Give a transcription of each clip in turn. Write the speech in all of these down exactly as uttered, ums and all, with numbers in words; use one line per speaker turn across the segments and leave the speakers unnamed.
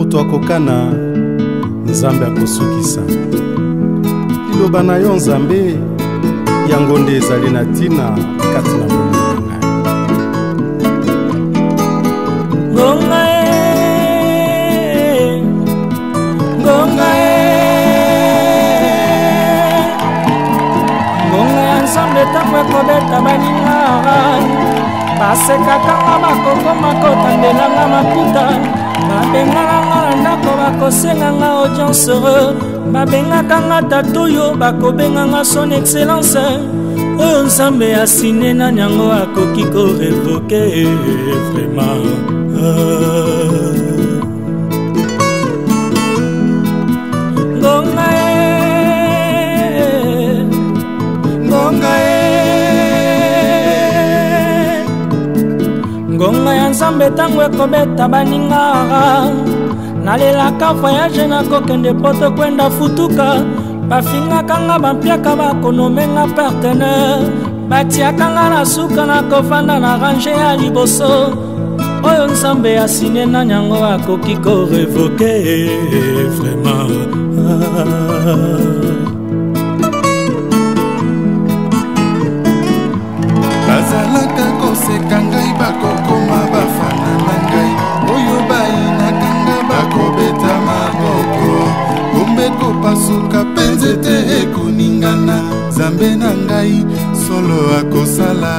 moto akokana nzambe akosukisa liloba na yo nzambe yango nde ezali na ntina kati na bomoi na ngai.
Ngonga e Ngonga e Ngonga ya nzambe ntango ekobeta baninga basekakanga bakokoma kotandelanga maputa babengananga na ndako bakosenganga audience heureux babengakanga tatoyo bakobenganga son excellence oyo nzambe asine na nyango akoki korevoke vraiment. Ngonga e Ngonga e Ngonga ya nzambe ntango ekobeta baninga nalelaka voyage nakokende poto kwenda futuka bafingakanga bampiaka bakonomenga partenaire batiakanga na suka nakofanda na range ya liboso oyo nzambe asine na nyango akoki korevoke vraiment.
bazalaka koseka ngai bakokoma bafana na ngai oyo bayinakanga bakobeta maboko bombe kopasuka mpe nzete ekoningana nzambe na ngai solo akosala.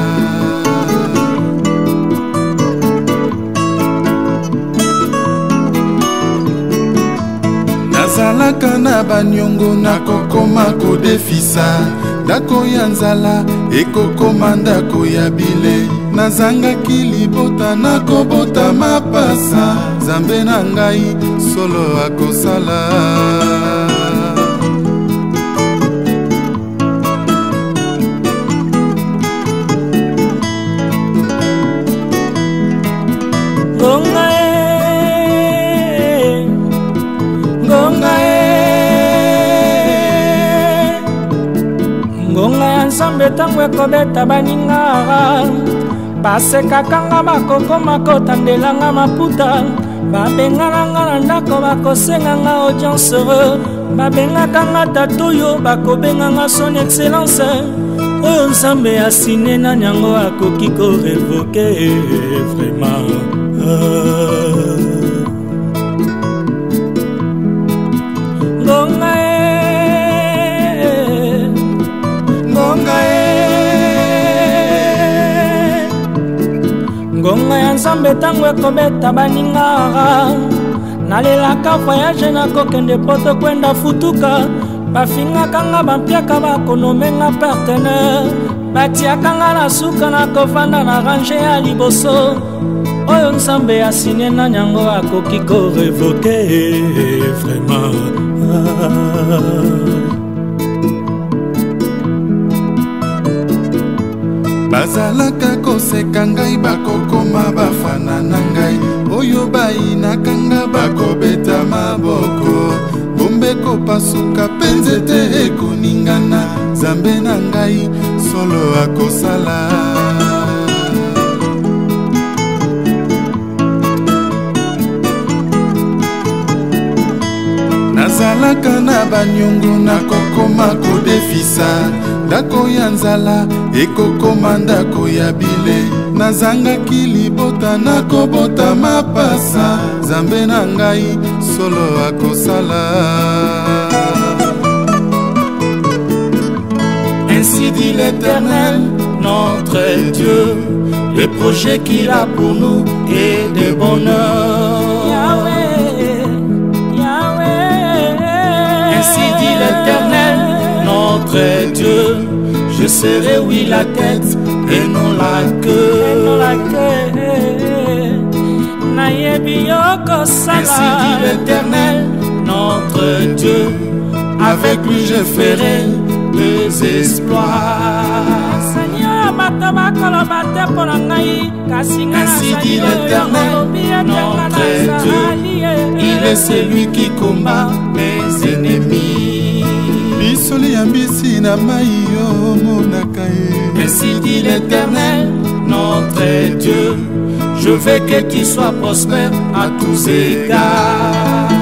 nazalaka na baniongo nakokoma kodefisa ndako ya nzala ekokoma ndako ya bile nazangaki libota nakobota mapasa nzambe na ngai solo akosala.
Ngonga e Ngonga e Ngonga ya nzambe ntango ekobeta baninga basekakanga bakokoma kotandelanga maputa babengananga na ndako bakosenganga audience heureux babengakanga tatoyo bakobenganga son excellence oyo nzambe asine na nyango akoki korevoke vraiment. Ngonga e Ngonga e Ngonga ya nzambe ntango ekobeta baninga nalelaka voyage nakokende poto kwenda futuka bafingakanga bampiaka bakonomenga partenaire batiakanga na suka nakofanda na range ya liboso oyo nzambe asine na nyango akoki korevoke vraiment.
bazalaka koseka ngai bakokoma bafana na ngai oyo bayinakanga bakobeta maboko bombe kopasuka mpe nzete ekoningana nzambe na ngai solo akosala. nazalaka na baniongo nakokoma kodefisa ndako ya nzala ekokoma ndako ya bile nazangaki libota nakobota mapasa nzambe na ngai solo akosala.
Ainsi dit l'Éternel, notre Dieu, le projet qu'il a pour nous est de bonheur. Yahweh, Yahweh. Ainsi dit l'Éternel, notre Dieu, je serai oui la tête et non la queue. Et non la queue. Ainsi dit l'Éternel, notre Dieu, avec lui je ferai des exploits. Ainsi dit l'Éternel, notre Dieu, il est celui qui combat mes ennemis. Ainsi dit l'Éternel, notre Dieu, Je veux que tu sois prospère à tous égards.